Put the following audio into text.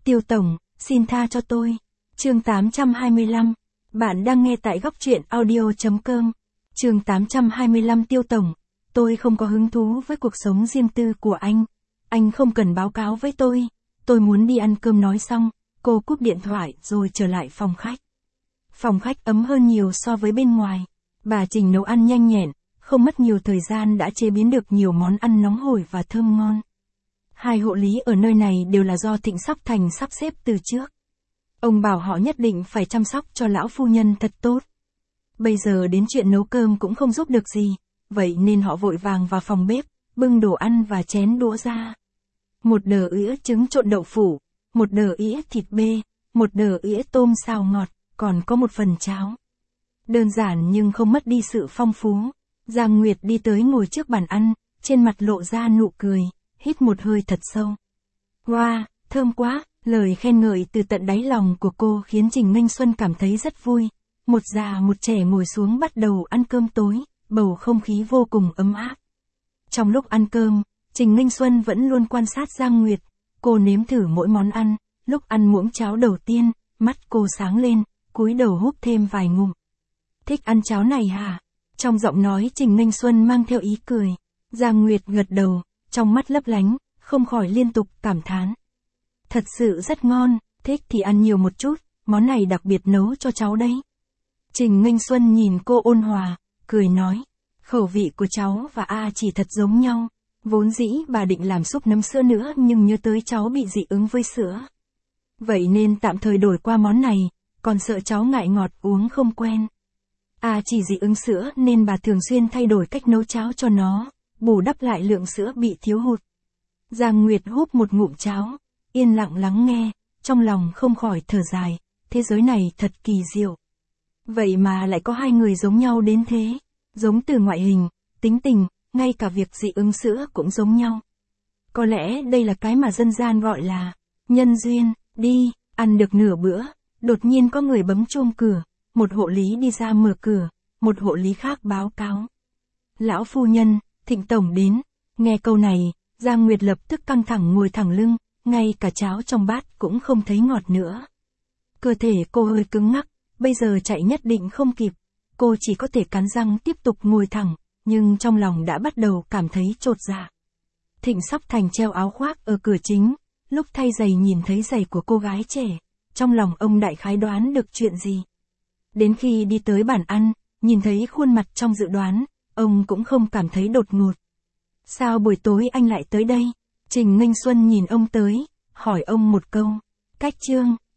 Tiêu Tổng, xin tha cho tôi. Chương 825. Bạn đang nghe tại góc truyện audio.com. Chương 825. Tiêu Tổng, tôi không có hứng thú với cuộc sống riêng tư của anh. Anh không cần báo cáo với tôi muốn đi ăn cơm. Nói xong, cô cúp điện thoại rồi trở lại phòng khách. Phòng khách ấm hơn nhiều so với bên ngoài. Bà Trình nấu ăn nhanh nhẹn, không mất nhiều thời gian đã chế biến được nhiều món ăn nóng hổi và thơm ngon. Hai hộ lý ở nơi này đều là do Thịnh Sóc Thành sắp xếp từ trước. Ông bảo họ nhất định phải chăm sóc cho lão phu nhân thật tốt. Bây giờ đến chuyện nấu cơm cũng không giúp được gì, vậy nên họ vội vàng vào phòng bếp, bưng đồ ăn và chén đũa ra. Một đờ ĩa trứng trộn đậu phụ, một đờ ĩa thịt bê, một đờ ĩa tôm xào ngọt, còn có một phần cháo. Đơn giản nhưng không mất đi sự phong phú. Giang Nguyệt đi tới ngồi trước bàn ăn, trên mặt lộ ra nụ cười, hít một hơi thật sâu. Wow, thơm quá! Lời khen ngợi từ tận đáy lòng của cô khiến Trình Minh Xuân cảm thấy rất vui. Một già một trẻ ngồi xuống bắt đầu ăn cơm tối, bầu không khí vô cùng ấm áp. Trong lúc ăn cơm, Trình Minh Xuân vẫn luôn quan sát Giang Nguyệt. Cô nếm thử mỗi món ăn, lúc ăn muỗng cháo đầu tiên, mắt cô sáng lên, cúi đầu húp thêm vài ngụm. Thích ăn cháo này hả? Trong giọng nói Trình Minh Xuân mang theo ý cười. Giang Nguyệt gật đầu, trong mắt lấp lánh, không khỏi liên tục cảm thán. Thật sự rất ngon, thích thì ăn nhiều một chút, món này đặc biệt nấu cho cháu đấy. Trình Minh Xuân nhìn cô ôn hòa, cười nói, khẩu vị của cháu và A chỉ thật giống nhau. Vốn dĩ bà định làm súp nấm sữa nữa nhưng nhớ tới cháu bị dị ứng với sữa. Vậy nên tạm thời đổi qua món này, còn sợ cháu ngại ngọt uống không quen. A chỉ dị ứng sữa nên bà thường xuyên thay đổi cách nấu cháo cho nó, bù đắp lại lượng sữa bị thiếu hụt. Giang Nguyệt húp một ngụm cháo, yên lặng lắng nghe, trong lòng không khỏi thở dài, thế giới này thật kỳ diệu. Vậy mà lại có hai người giống nhau đến thế, giống từ ngoại hình, tính tình, ngay cả việc dị ứng sữa cũng giống nhau. Có lẽ đây là cái mà dân gian gọi là nhân duyên. Đi, ăn được nửa bữa, đột nhiên có người bấm chuông cửa, một hộ lý đi ra mở cửa, một hộ lý khác báo cáo. Lão phu nhân, Thịnh Tổng đến. Nghe câu này, Giang Nguyệt lập tức căng thẳng ngồi thẳng lưng, ngay cả cháo trong bát cũng không thấy ngọt nữa. Cơ thể cô hơi cứng ngắc, bây giờ chạy nhất định không kịp, cô chỉ có thể cắn răng tiếp tục ngồi thẳng, nhưng trong lòng đã bắt đầu cảm thấy chột dạ. Thịnh Sóc Thành treo áo khoác ở cửa chính, lúc thay giày nhìn thấy giày của cô gái trẻ, trong lòng ông đại khái đoán được chuyện gì. Đến khi đi tới bàn ăn, nhìn thấy khuôn mặt trong dự đoán, ông cũng không cảm thấy đột ngột. Sao buổi tối anh lại tới đây? Trình Minh Xuân nhìn ông tới, hỏi ông một câu. Cách Trương,